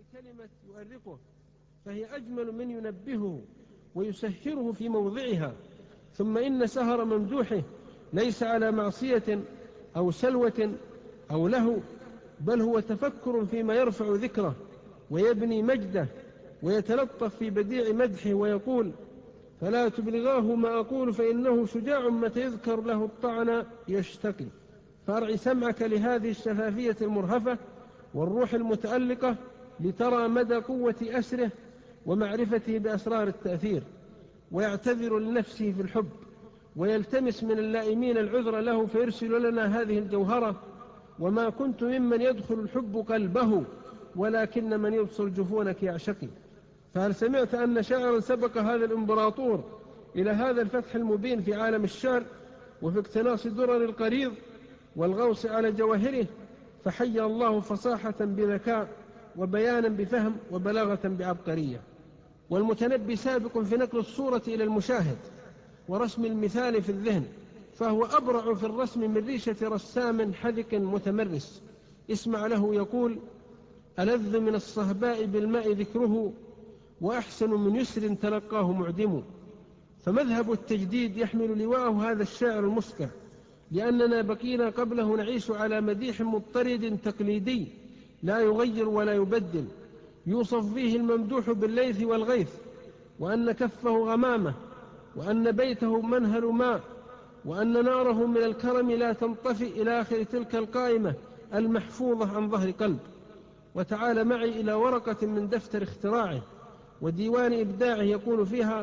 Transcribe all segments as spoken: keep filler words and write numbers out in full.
كلمة يؤرقه، فهي أجمل من ينبهه ويسهره في موضعها. ثم إن سهر ممدوحه ليس على معصية أو سلوة أو لهو، بل هو تفكر فيما يرفع ذكره ويبني مجده، ويتلطف في بديع مدحه ويقول: فلا تبلغاه ما أقول فإنه شجاع متى يذكر له الطعن يشتكي. فارع سمعك لهذه الشفافية المرهفة والروح المتألقة لترى مدى قوة أسره ومعرفته بأسرار التأثير، ويعتذر لنفسه في الحب، ويلتمس من اللائمين العذر له فيرسل لنا هذه الجوهرة: وما كنت ممن يدخل الحب قلبه ولكن من يبصر جفونك يعشقي. فهل سمعت أن شاعرا سبق هذا الإمبراطور إلى هذا الفتح المبين في عالم الشعر وفي اقتناص درر القريض والغوص على جواهره، فحيا الله فصاحة بذكاء وبيانا بفهم وبلاغة بعبقرية. والمتنبي سابق في نقل الصورة إلى المشاهد ورسم المثال في الذهن، فهو أبرع في الرسم من ريشة رسام حذق متمرس. اسمع له يقول: ألذ من الصهباء بالماء ذكره، وأحسن من يسر تلقاه معدم. فمذهب التجديد يحمل لواءه هذا الشاعر المسكع، لأننا بقينا قبله نعيش على مديح مضطرد تقليدي لا يغير ولا يبدل، يوصف فيه الممدوح بالليث والغيث، وأن كفه غمامة، وأن بيته منهل ماء، وأن ناره من الكرم لا تنطفئ، إلى آخر تلك القائمة المحفوظة عن ظهر قلب. وتعال معي إلى ورقة من دفتر اختراعه وديوان إبداعه، يقول فيها: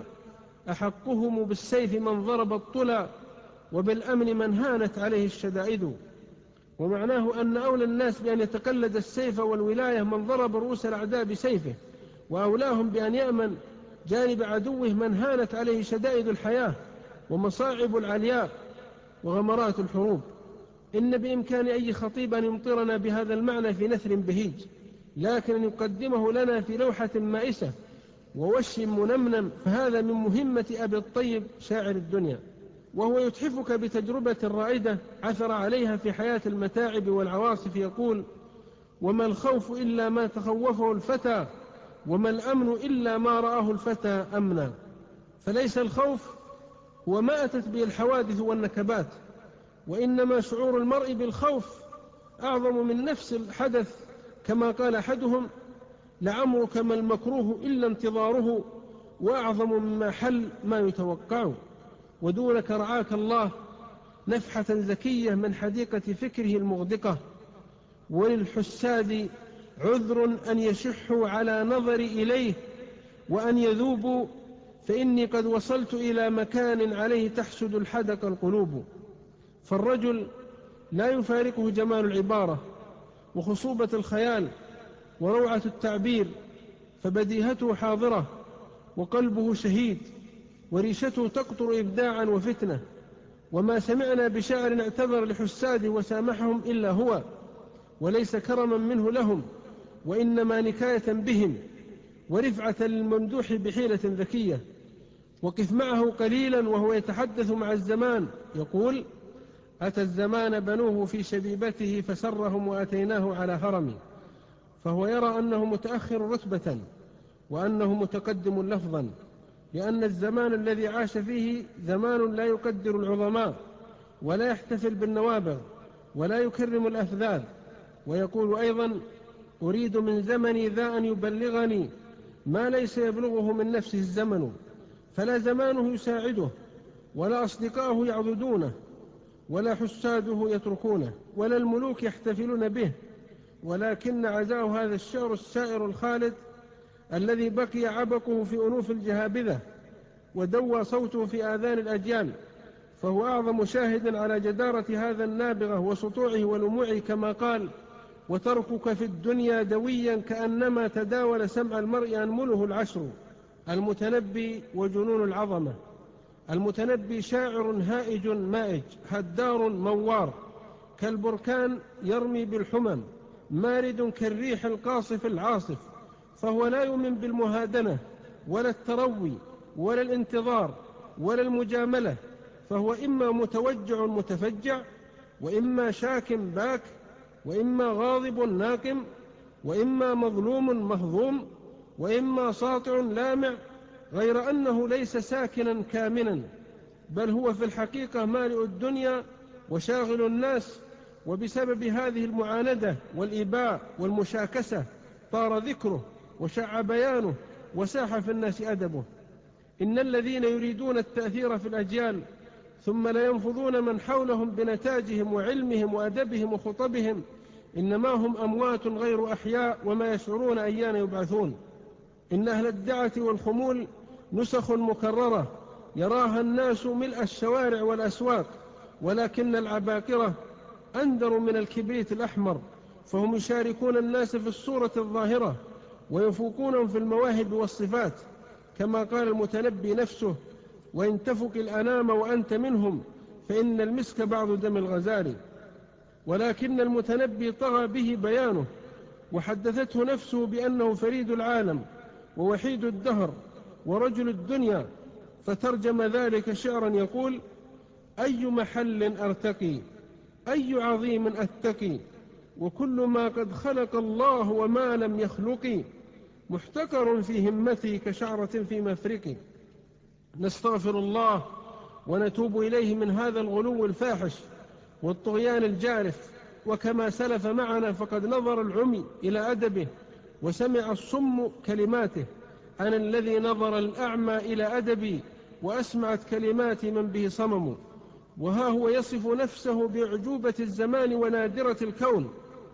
أحقهم بالسيف من ضرب الطلا، وبالأمن من هانت عليه الشدائد. ومعناه أن أولى الناس بأن يتقلد السيف والولاية من ضرب رؤوس الأعداء بسيفه، وأولاهم بأن يأمن جانب عدوه من هانت عليه شدائد الحياة ومصاعب العلياء وغمرات الحروب. إن بإمكان أي خطيب أن يمطرنا بهذا المعنى في نثر بهيج، لكن أن يقدمه لنا في لوحة مائسة ووش منمنم، فهذا من مهمة أبي الطيب شاعر الدنيا. وهو يتحفك بتجربة رائدة عثر عليها في حياة المتاعب والعواصف، يقول: وما الخوف إلا ما تخوفه الفتى، وما الأمن إلا ما رآه الفتى أمنا. فليس الخوف هو ما أتت به الحوادث والنكبات، وإنما شعور المرء بالخوف أعظم من نفس الحدث، كما قال أحدهم: لعمرك ما المكروه إلا انتظاره، وأعظم مما حل ما يتوقع. ودونك رعاك الله نفحة زكية من حديقة فكره المغدقة. وللحساد عذر أن يشحوا على نظر إليه وأن يذوبوا، فإني قد وصلت إلى مكان عليه تحسد الحدق القلوب. فالرجل لا يفارقه جمال العبارة وخصوبة الخيال وروعة التعبير، فبديهته حاضرة وقلبه شهيد وريشته تقطر إبداعا وفتنة. وما سمعنا بشاعر اعتذر لحساده وسامحهم إلا هو، وليس كرما منه لهم، وإنما نكاية بهم ورفعة للممدوح بحيلة ذكية. وقف معه قليلا وهو يتحدث مع الزمان، يقول: أتى الزمان بنوه في شبيبته فسرهم وأتيناه على هرم. فهو يرى أنه متأخر رتبة وأنه متقدم لفظا، لأن الزمان الذي عاش فيه زمان لا يقدر العظماء ولا يحتفل بالنوابغ ولا يكرم الأفذاذ. ويقول أيضا: أريد من زمني ذا أن يبلغني ما ليس يبلغه من نفسه الزمن، فلا زمانه يساعده ولا أصدقاؤه يعضدونه ولا حساده يتركونه ولا الملوك يحتفلون به، ولكن عزاه هذا الشعر السائر الخالد الذي بقي عبقه في أنوف الجهابذة ودوى صوته في آذان الأجيال. فهو أعظم شاهد على جدارة هذا النابغة وسطوعه ولموعه، كما قال: وتركك في الدنيا دويا كأنما تداول سمع المرء أنمله العشر. المتنبي وجنون العظمة. المتنبي شاعر هائج مائج هدار موار، كالبركان يرمي بالحمم، مارد كالريح القاصف العاصف. فهو لا يؤمن بالمهادنة ولا التروي ولا الانتظار ولا المجاملة، فهو إما متوجع متفجع، وإما شاك باك، وإما غاضب ناقم، وإما مظلوم مهضوم، وإما ساطع لامع، غير أنه ليس ساكنا كامنا، بل هو في الحقيقة مالئ الدنيا وشاغل الناس. وبسبب هذه المعاندة والإباء والمشاكسة طار ذكره وشع بيانه وساح في الناس أدبه. إن الذين يريدون التأثير في الأجيال ثم لا ينفضون من حولهم بنتاجهم وعلمهم وأدبهم وخطبهم، إنما هم أموات غير أحياء وما يشعرون أيان يبعثون. إن أهل الدعة والخمول نسخ مكررة يراها الناس ملء الشوارع والأسواق، ولكن العباقرة أندر من الكبريت الأحمر، فهم يشاركون الناس في الصورة الظاهرة ويفوقونهم في المواهب والصفات، كما قال المتنبي نفسه: وإن تفك الأنام وأنت منهم فإن المسك بعض دم الغزال. ولكن المتنبي طغى به بيانه، وحدثته نفسه بأنه فريد العالم ووحيد الدهر ورجل الدنيا، فترجم ذلك شعرا يقول: أي محل أرتقي، أي عظيم أتقي، وكل ما قد خلق الله وما لم يخلق، محتقر في همتي كشعرة في مفرقي. نستغفر الله ونتوب إليه من هذا الغلو الفاحش والطغيان الجارف. وكما سلف معنا فقد نظر العمي إلى أدبه وسمع الصم كلماته، أنا الذي نظر الأعمى إلى أدبي وأسمعت كلمات من به صمم. وها هو يصف نفسه بأعجوبة الزمان ونادرة الكون: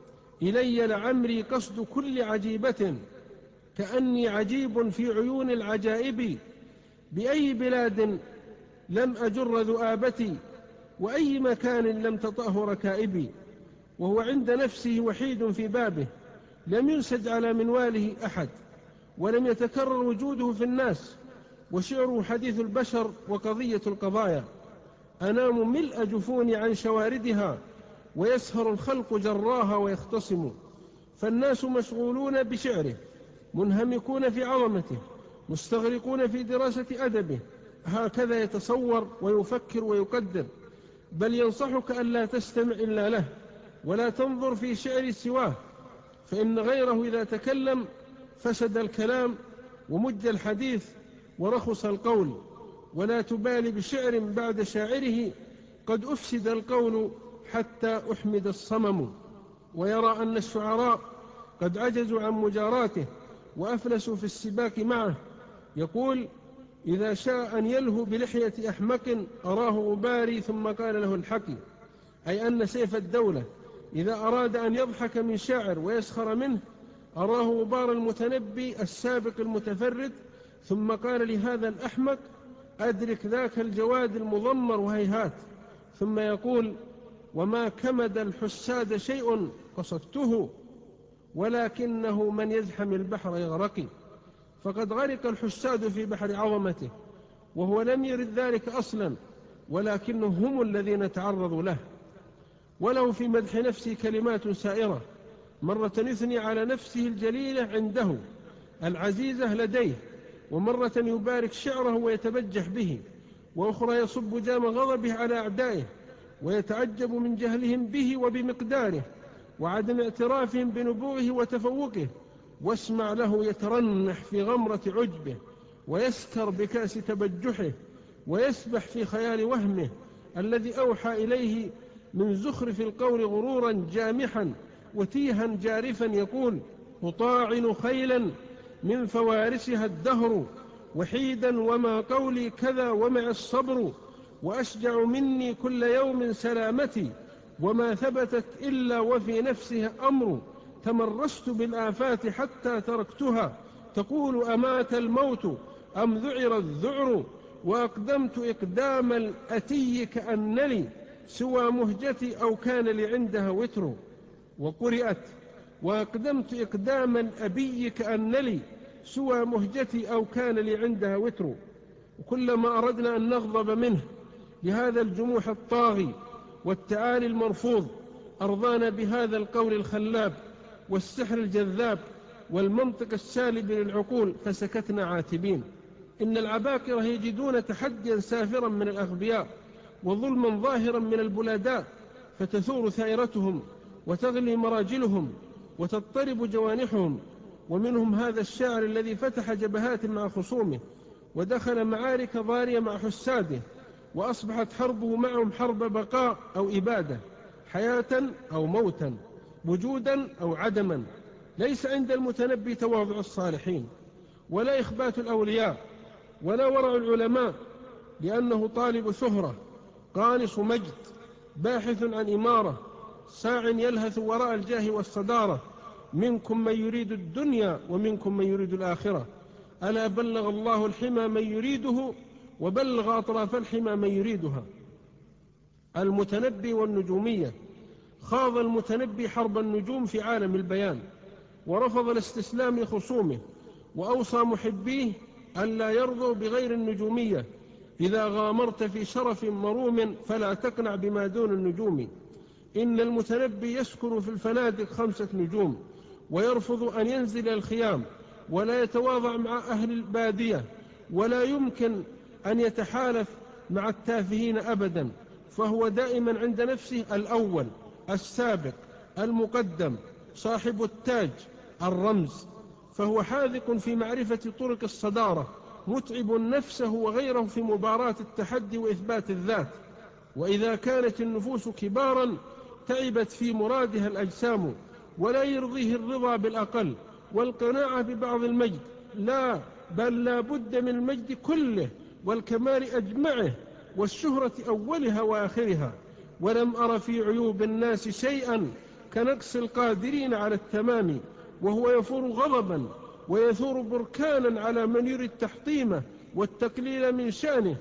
إلي لعمري قصد كل عجيبة، كأني عجيب في عيون العجائب، بأي بلاد لم أجر ذؤابتي، وأي مكان لم تطأه ركائبي. وهو عند نفسه وحيد في بابه، لم ينسج على منواله أحد، ولم يتكرر وجوده في الناس، وشعره حديث البشر وقضية القضايا. أنام ملء جفوني عن شواردها، ويسهر الخلق جراها ويختصم. فالناس مشغولون بشعره، منهمكون في عظمته، مستغرقون في دراسة أدبه، هكذا يتصور ويفكر ويقدر. بل ينصحك ألا تستمع إلا له، ولا تنظر في شعر سواه، فإن غيره إذا تكلم فسد الكلام ومج الحديث ورخص القول. ولا تبالي بشعر بعد شاعره، قد أفسد القول حتى أحمد الصمم. ويرى أن الشعراء قد عجزوا عن مجاراته وأفلسوا في السباك معه. يقول: إذا شاء أن يلهو بلحية أحمق أراه غباري ثم قال له الحقي، أي أن سيف الدولة إذا أراد أن يضحك من شاعر ويسخر منه أراه غبار المتنبي السابق المتفرد، ثم قال لهذا الأحمق: أدرك ذاك الجواد المضمر وهيهات. ثم يقول: وما كمد الحساد شيء قصدته، ولكنه من يزحم البحر يغرق. فقد غرق الحساد في بحر عظمته، وهو لم يرد ذلك أصلا، ولكنهم هم الذين تعرضوا له. وله في مدح نفسه كلمات سائرة، مرة يثني على نفسه الجليلة عنده العزيزة لديه، ومرة يبارك شعره ويتبجح به، وأخرى يصب جام غضبه على أعدائه ويتعجب من جهلهم به وبمقداره وعدم اعترافهم بنبوغه وتفوقه. واسمع له يترنح في غمرة عجبه، ويسكر بكأس تبجحه، ويسبح في خيال وهمه الذي أوحى إليه من زخرف القول غرورا جامحا وتيها جارفا. يقول: أطاعن خيلا من فوارسها الدهر وحيدا، وما قولي كذا ومع الصبر، وأشجع مني كل يوم سلامتي، وما ثبتت إلا وفي نفسها أمر، تمرست بالآفات حتى تركتها، تقول أمات الموت أم ذعر الذعر، وأقدمت إقدام الأتي كأنني سوى مهجتي أو كان لي عندها وتر. وقرئت: وأقدمت إقدام الأبي كأن لي سوى مهجتي أو كان لي عندها وتر. وكلما أردنا أن نغضب منه لهذا الجموح الطاغي والتعالي المرفوض أرضانا بهذا القول الخلاب والسحر الجذاب والمنطق السالب للعقول، فسكتنا عاتبين. إن العباقرة يجدون تحديا سافرا من الأغبياء وظلما ظاهرا من البلداء، فتثور ثائرتهم وتغلي مراجلهم وتضطرب جوانحهم. ومنهم هذا الشاعر الذي فتح جبهات مع خصومه، ودخل معارك ضارية مع حساده، وأصبحت حربه معهم حرب بقاء أو إبادة، حياة أو موتا، وجودا أو عدما. ليس عند المتنبي تواضع الصالحين، ولا إخبات الأولياء، ولا ورع العلماء، لأنه طالب شهرة، قانص مجد، باحث عن إمارة، ساع يلهث وراء الجاه والصدارة. منكم من يريد الدنيا ومنكم من يريد الآخرة، ألا بلغ الله الحمى من يريده، وبلغ أطراف الحمى من يريدها. المتنبي والنجومية. خاض المتنبي حرب النجوم في عالم البيان، ورفض الاستسلام لخصومه، وأوصى محبيه ألا يرضوا بغير النجومية. إذا غامرت في شرف مروم فلا تقنع بما دون النجوم. إن المتنبي يسكن في الفنادق خمسة نجوم، ويرفض أن ينزل الخيام، ولا يتواضع مع أهل البادية، ولا يمكن أن يتحالف مع التافهين أبدا، فهو دائما عند نفسه الأول، السابق، المقدم، صاحب التاج، الرمز. فهو حاذق في معرفة طرق الصدارة، متعب نفسه وغيره في مباراة التحدي وإثبات الذات. وإذا كانت النفوس كبارا تعبت في مرادها الأجسام، ولا يرضيه الرضا بالأقل والقناعة ببعض المجد، لا بل لا بد من المجد كله والكمال أجمعه والشهرة أولها وآخرها. ولم أر في عيوب الناس شيئا كنقص القادرين على التمام، وهو يفور غضبا ويثور بركانا على من يريد تحطيمه والتقليل من شأنه،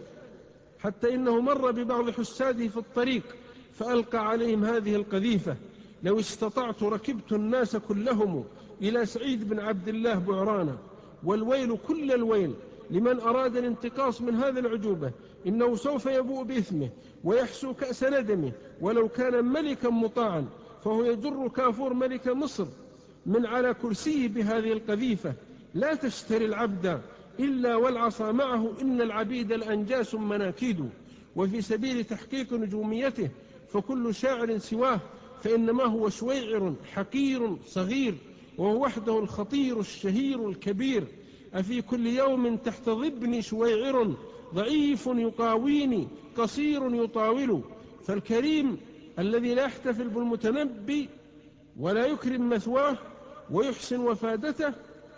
حتى إنه مر ببعض حساده في الطريق فألقى عليهم هذه القذيفة: لو استطعت ركبت الناس كلهم إلى سعيد بن عبد الله بعرانا. والويل كل الويل لمن أراد الانتقاص من هذه العجوبة، إنه سوف يبوء بإثمه ويحسو كأس ندمه. ولو كان ملكا مطاعا فهو يجر كافور ملك مصر من على كرسيه بهذه القذيفة: لا تشتري العبد إلا والعصا معه، إن العبيد الأنجاس مناكيد. وفي سبيل تحقيق نجوميته فكل شاعر سواه فإنما هو شويعر حقير صغير، وهو وحده الخطير الشهير الكبير. أفي كل يوم تحت ضبني شويعر، ضعيف يقاويني قصير يطاول. فالكريم الذي لا يحتفل بالمتنبي ولا يكرم مثواه ويحسن وفادته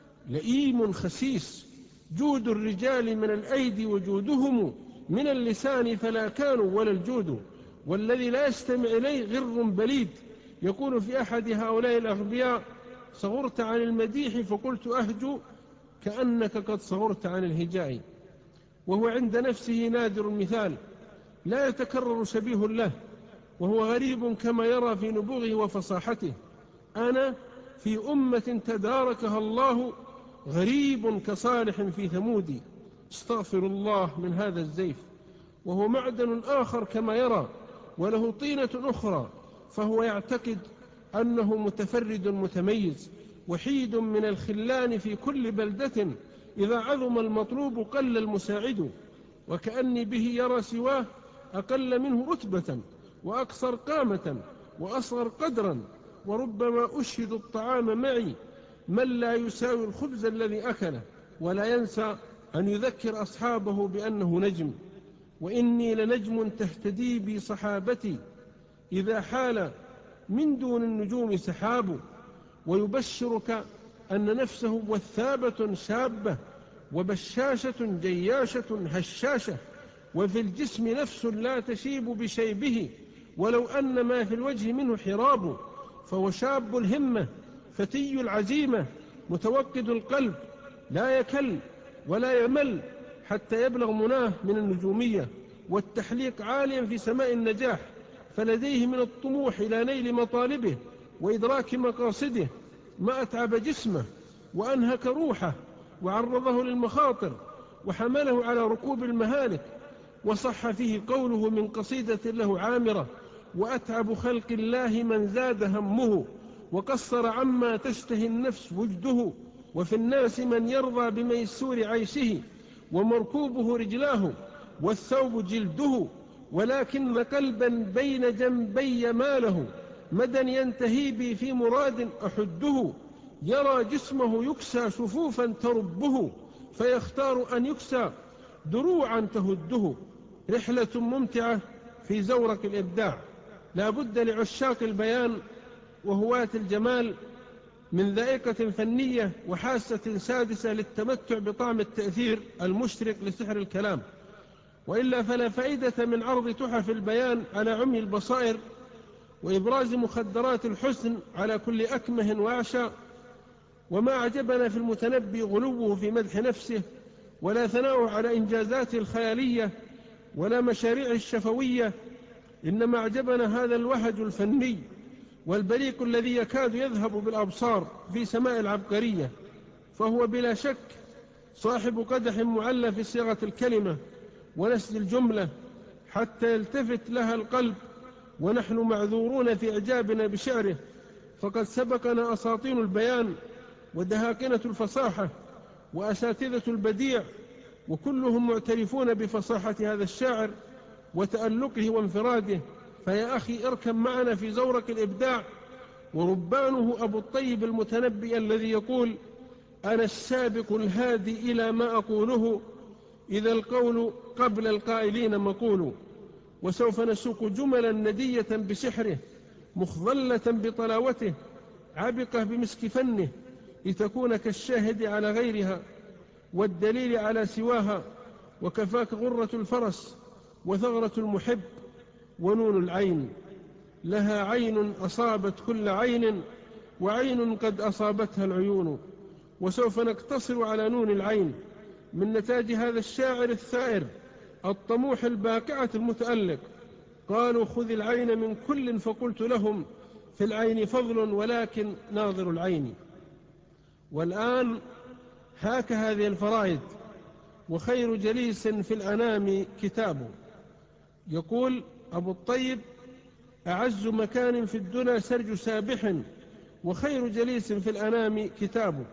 لئيم خسيس. جود الرجال من الأيدي وجودهم من اللسان فلا كانوا ولا الجود. والذي لا يستمع إليه غر بليد. يقول في أحد هؤلاء الأغبياء: صغرت عن المديح فقلت أهجو كأنك قد صغرت عن الهجاء. وهو عند نفسه نادر المثال، لا يتكرر شبيه له، وهو غريب كما يرى في نبوغه وفصاحته. أنا في أمة تداركها الله غريب كصالح في ثمود. استغفر الله من هذا الزيف. وهو معدن آخر كما يرى، وله طينة أخرى، فهو يعتقد أنه متفرد متميز، وحيد من الخلان في كل بلدة، إذا عظم المطلوب قل المساعد. وكأني به يرى سواه أقل منه رتبة وأقصر قامة وأصغر قدرا. وربما أشهد الطعام معي من لا يساوي الخبز الذي أكله، ولا ينسى أن يذكر أصحابه بأنه نجم. وإني لنجم تهتدي بي صحابتي، إذا حال من دون النجوم سحاب. ويبشرك أن نفسه وثابة شابة، وبشاشة جياشة هشاشة، وفي الجسم نفس لا تشيب بشيبه، ولو أن ما في الوجه منه حراب. فهو شاب الهمة فتي العزيمة متوقد القلب، لا يكل ولا يمل حتى يبلغ مناه من النجومية والتحليق عاليا في سماء النجاح. فلديه من الطموح إلى نيل مطالبه وإدراك مقاصده ما أتعب جسمه وأنهك روحه وعرضه للمخاطر وحمله على ركوب المهالك. وصح فيه قوله من قصيدة له عامرة: وأتعب خلق الله من زاد همه، وقصر عما تشتهي النفس وجده. وفي الناس من يرضى بميسور عيشه، ومركوبه رجلاه والثوب جلده، ولكن قلبا بين جنبي ماله، مدى ينتهي بي في مراد أحده، يرى جسمه يكسى شفوفا تربه، فيختار أن يكسى دروعا تهده. رحلة ممتعة في زورق الإبداع، لا بد لعشاق البيان وهواة الجمال من ذائقة فنية وحاسة سادسة للتمتع بطعم التأثير المشرق لسحر الكلام، وإلا فلا فائدة من عرض تحف البيان على عمي البصائر، وإبراز مخدرات الحسن على كل أكمه وأعشى. وما أعجبنا في المتنبي غلوه في مدح نفسه، ولا ثناؤه على إنجازاته الخيالية ولا مشاريعه الشفوية، إنما أعجبنا هذا الوهج الفني والبريق الذي يكاد يذهب بالأبصار في سماء العبقرية. فهو بلا شك صاحب قدح معلى في صيغة الكلمة ونسج الجملة حتى يلتفت لها القلب، ونحن معذورون في إعجابنا بشعره، فقد سبقنا أساطين البيان ودهاقنة الفصاحة وأساتذة البديع، وكلهم معترفون بفصاحة هذا الشاعر وتألقه وانفراده. فيا أخي اركب معنا في زورق الإبداع، وربانه أبو الطيب المتنبي الذي يقول: أنا السابق الهادي إلى ما أقوله، إذا القول قبل القائلين مقول. وسوف نسوق جملا ندية بسحره، مخضلة بطلاوته، عبقة بمسك فنه، لتكون كالشاهد على غيرها والدليل على سواها، وكفاك غرة الفرس وثغرة المحب ونون العين. لها عين أصابت كل عين، وعين قد أصابتها العيون. وسوف نقتصر على نون العين من نتاج هذا الشاعر الثائر الطموح الباقعة المتألق. قالوا: خذ العين من كل، فقلت لهم: في العين فضل ولكن ناظر العين. والآن هاك هذه الفرائد. وخير جليس في الأنام كتابه. يقول أبو الطيب: أعز مكان في الدنيا سرج سابح، وخير جليس في الأنام كتابه.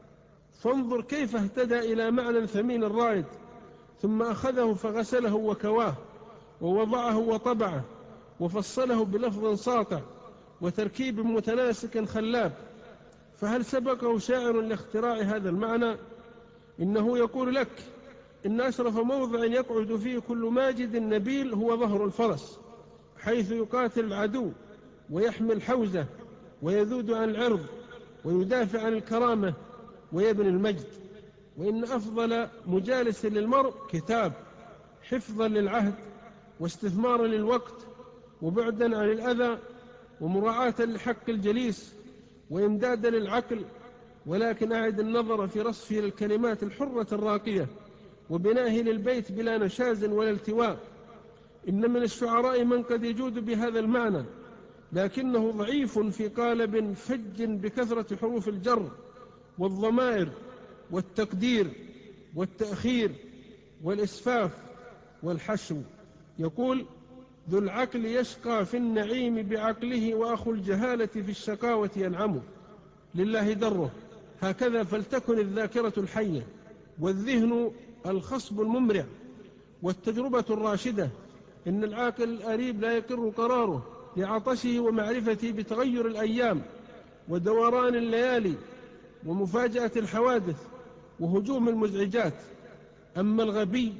فانظر كيف اهتدى إلى معنى ثمين الرائد، ثم أخذه فغسله وكواه، ووضعه وطبعه، وفصله بلفظ ساطع وتركيب متناسك خلاب. فهل سبقه شاعر لاختراع هذا المعنى؟ إنه يقول لك: إن أشرف موضع يقعد فيه كل ماجد نبيل هو ظهر الفرس، حيث يقاتل العدو ويحمي الحوزة ويذود عن العرض ويدافع عن الكرامة ويبني المجد. وإن أفضل مجالس للمرء كتاب، حفظا للعهد واستثمارا للوقت وبعدا عن الأذى ومراعاة لحق الجليس وإمدادا للعقل. ولكن أعد النظر في رصفه للكلمات الحرة الراقية وبنائه للبيت بلا نشاز ولا التواء. إن من الشعراء من قد يجود بهذا المعنى، لكنه ضعيف في قالب فج بكثرة حروف الجر والضمائر والتقدير والتأخير والإسفاف والحشو. يقول: ذو العقل يشقى في النعيم بعقله، وأخو الجهالة في الشقاوة ينعم. لله دره. هكذا فلتكن الذاكرة الحية، والذهن الخصب الممرع، والتجربة الراشدة. إن العاقل الأريب لا يقر قراره لعطشه ومعرفته بتغير الأيام ودوران الليالي ومفاجأة الحوادث وهجوم المزعجات. أما الغبي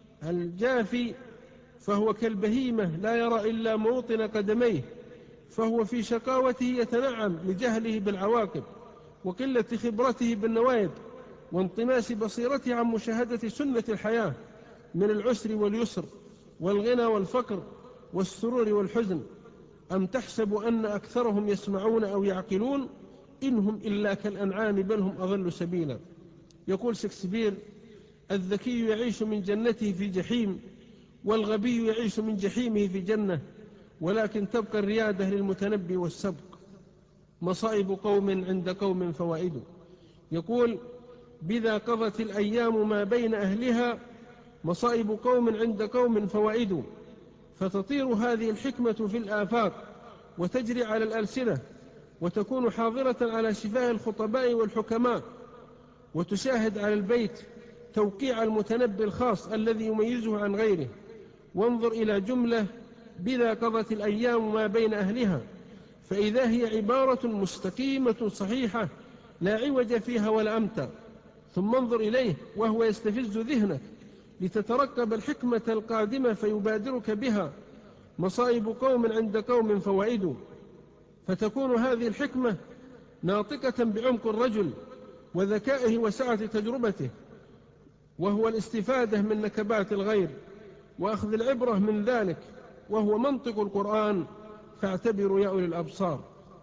الجافي فهو كالبهيمة لا يرى إلا موطن قدميه، فهو في شقاوته يتنعم لجهله بالعواقب وقلة خبرته بالنوائب وانطماس بصيرته عن مشاهدة سنة الحياة من العسر واليسر والغنى والفقر والسرور والحزن. أم تحسب أن أكثرهم يسمعون أو يعقلون؟ إنهم إلا كالأنعام بل هم أضل سبيلا. يقول شكسبير: الذكي يعيش من جنته في جحيم، والغبي يعيش من جحيمه في جنة، ولكن تبقى الريادة للمتنبي والسبق. مصائب قوم عند قوم فوائد. يقول: بذا قضت الأيام ما بين أهلها، مصائب قوم عند قوم فوائد. فتطير هذه الحكمة في الآفاق وتجري على الألسنة، وتكون حاضرة على شفاه الخطباء والحكماء، وتشاهد على البيت توقيع المتنبي الخاص الذي يميزه عن غيره. وانظر إلى جملة: بذا قضت الأيام ما بين أهلها، فإذا هي عبارة مستقيمة صحيحة لا عوج فيها ولا أمتى. ثم انظر إليه وهو يستفز ذهنك لتترقب الحكمة القادمة فيبادرك بها مصائب قوم عند قوم فوائد، فتكون هذه الحكمة ناطقة بعمق الرجل وذكائه وسعة تجربته، وهو الاستفادة من نكبات الغير وأخذ العبرة من ذلك، وهو منطق القرآن فاعتبروا يا أولي الأبصار.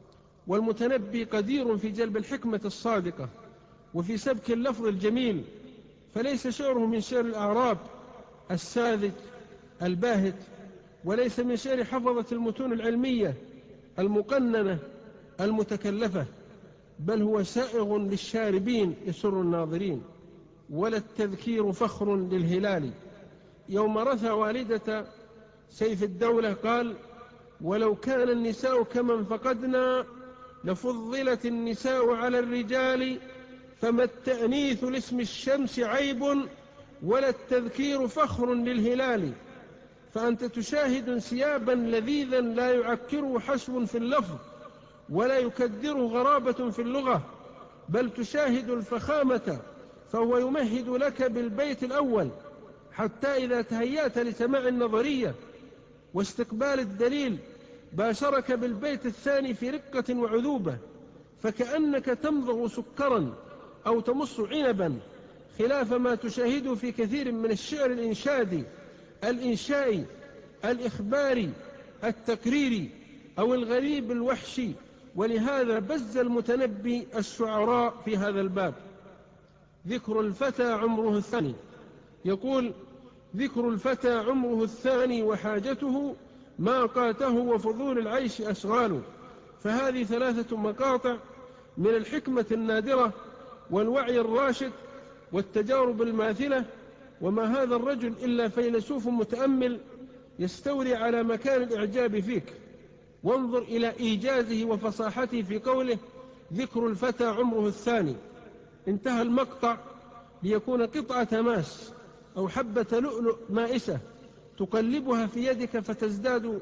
والمتنبي قدير في جلب الحكمة الصادقة وفي سبك اللفظ الجميل، فليس شعره من شعر الأعراب الساذج الباهت، وليس من شعر حفظة المتون العلمية المقننة المتكلفة، بل هو سائغ للشاربين يسر الناظرين. ولا التذكير فخر للهلال. يوم رثى والدة سيف الدولة قال: ولو كان النساء كمن فقدنا لفضلت النساء على الرجال، فما التأنيث لاسم الشمس عيب ولا التذكير فخر للهلال. فأنت تشاهد انسيابا لذيذا لا يعكره حشو في اللفظ ولا يكدره غرابة في اللغة، بل تشاهد الفخامة، فهو يمهد لك بالبيت الأول حتى إذا تهيأت لسماع النظرية واستقبال الدليل باشرك بالبيت الثاني في رقة وعذوبة، فكأنك تمضغ سكرا أو تمص عنبا، خلاف ما تشاهده في كثير من الشعر الإنشادي الإنشائي الإخباري التقريري أو الغريب الوحشي. ولهذا بز المتنبي الشعراء في هذا الباب. ذكر الفتى عمره الثاني. يقول: ذكر الفتى عمره الثاني وحاجته ماقاته وفضول العيش أشغال. فهذه ثلاثة مقاطع من الحكمة النادرة والوعي الراشد والتجارب الماثلة، وما هذا الرجل إلا فيلسوف متأمل يستولي على مكان الإعجاب فيك. وانظر إلى إيجازه وفصاحته في قوله: ذكر الفتى عمره الثاني. انتهى المقطع ليكون قطعة ماس أو حبة لؤلؤ مائسة تقلبها في يدك فتزداد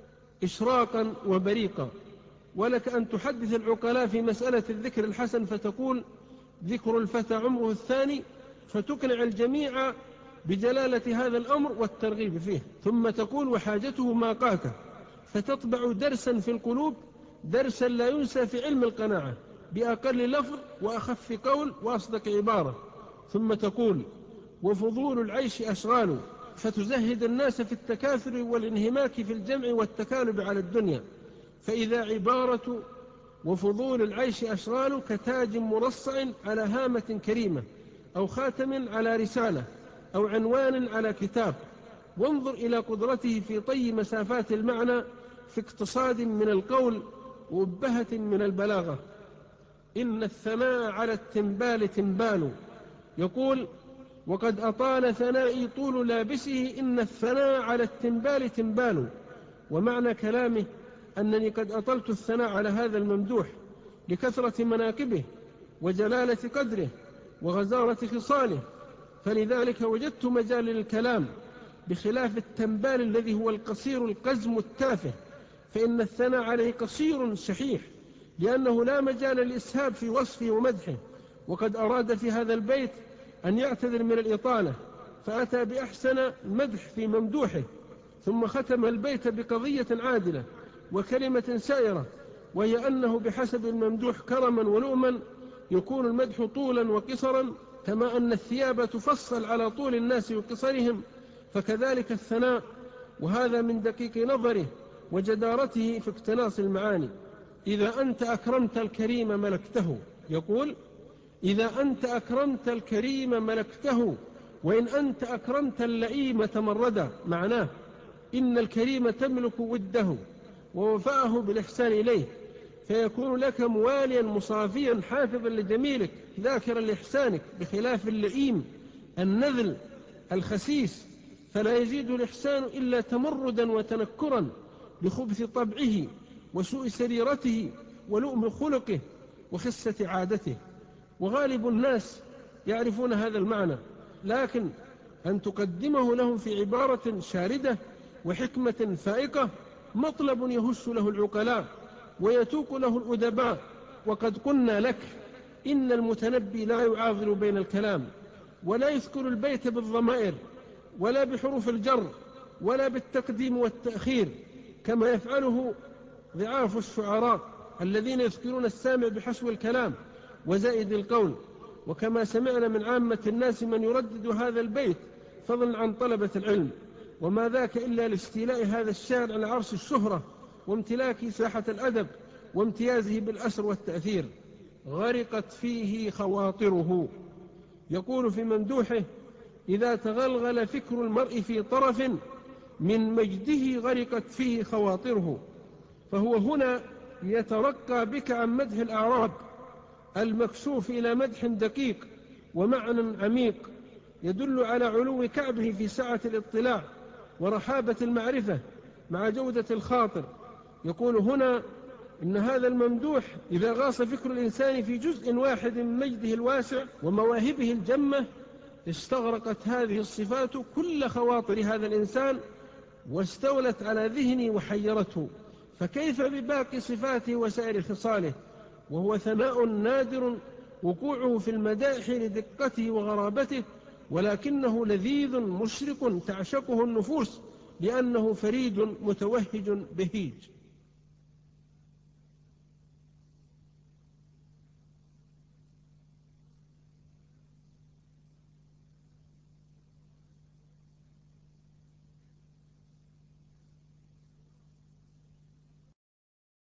إشراقا وبريقا. ولك أن تحدث العقلاء في مسألة الذكر الحسن فتقول: ذكر الفتى عمره الثاني، فتقنع الجميع بجلالة هذا الأمر والترغيب فيه. ثم تقول: وحاجته ماقاته، فتطبع درسا في القلوب، درسا لا ينسى في علم القناعة بأقل لفظ وأخف قول وأصدق عبارة. ثم تقول: وفضول العيش أشغال، فتزهد الناس في التكاثر والانهماك في الجمع والتكالب على الدنيا. فإذا عبارة وفضول العيش أشغال كتاج مرصع على هامة كريمة، أو خاتم على رسالة، أو عنوان على كتاب. وانظر إلى قدرته في طي مسافات المعنى، في اقتصاد من القول وأبهة من البلاغة. إن الثناء على التنبال تنبال. يقول: وقد أطال ثنائي طول لابسه، إن الثناء على التنبال تنبال. ومعنى كلامه أنني قد أطلت الثناء على هذا الممدوح لكثرة مناقبه وجلالة قدره وغزارة خصاله، فلذلك وجدت مجال للكلام، بخلاف التنبال الذي هو القصير القزم التافه، فإن الثناء عليه قصير شحيح، لأنه لا مجال للإسهاب في وصفه ومدحه. وقد أراد في هذا البيت أن يعتذر من الإطالة، فأتى بأحسن مدح في ممدوحه، ثم ختم البيت بقضية عادلة وكلمة سائرة، وهي أنه بحسب الممدوح كرما ولؤما يكون المدح طولا وقصرا، كما أن الثياب تفصل على طول الناس وقصرهم، فكذلك الثناء. وهذا من دقيق نظره وجدارته في اقتناص المعاني. إذا أنت أكرمت الكريم ملكته. يقول: إذا أنت أكرمت الكريم ملكته، وإن أنت أكرمت اللئيم تمردا. معناه إن الكريم تملك وده ووفاءه بالإحسان إليه، فيكون لك مواليا مصافيا حافظا لجميلك ذاكرا لإحسانك، بخلاف اللئيم النذل الخسيس، فلا يزيد الإحسان إلا تمردا وتنكرا لخبث طبعه وسوء سريرته ولؤم خلقه وخسة عادته. وغالب الناس يعرفون هذا المعنى، لكن أن تقدمه لهم في عبارة شاردة وحكمة فائقة مطلب يهش له العقلاء، ويتوق له الأدباء. وقد قلنا لك إن المتنبي لا يعاضل بين الكلام، ولا يذكر البيت بالضمائر ولا بحروف الجر ولا بالتقديم والتأخير كما يفعله ضعاف الشعراء الذين يذكرون السامع بحشو الكلام وزائد القول. وكما سمعنا من عامة الناس من يردد هذا البيت فضلا عن طلبة العلم، وما ذاك إلا لاستيلاء هذا الشاعر على عرش الشهرة وامتلاك ساحة الأدب وامتيازه بالأسر والتأثير. غرقت فيه خواطره. يقول في ممدوحه: إذا تغلغل فكر المرء في طرف من مجده غرقت فيه خواطره. فهو هنا يترقى بك عن مدح الأعراب المكشوف إلى مدح دقيق ومعنى عميق يدل على علو كعبه في سعة الاطلاع ورحابة المعرفة مع جودة الخاطر. يقول هنا إن هذا الممدوح إذا غاص فكر الإنسان في جزء واحد من مجده الواسع ومواهبه الجمة استغرقت هذه الصفات كل خواطر هذا الإنسان واستولت على ذهنه وحيرته، فكيف بباقي صفاته وسائر خصاله؟ وهو ثناء نادر وقوعه في المدائح لدقته وغرابته، ولكنه لذيذ مشرق تعشقه النفوس لأنه فريد متوهج بهيج.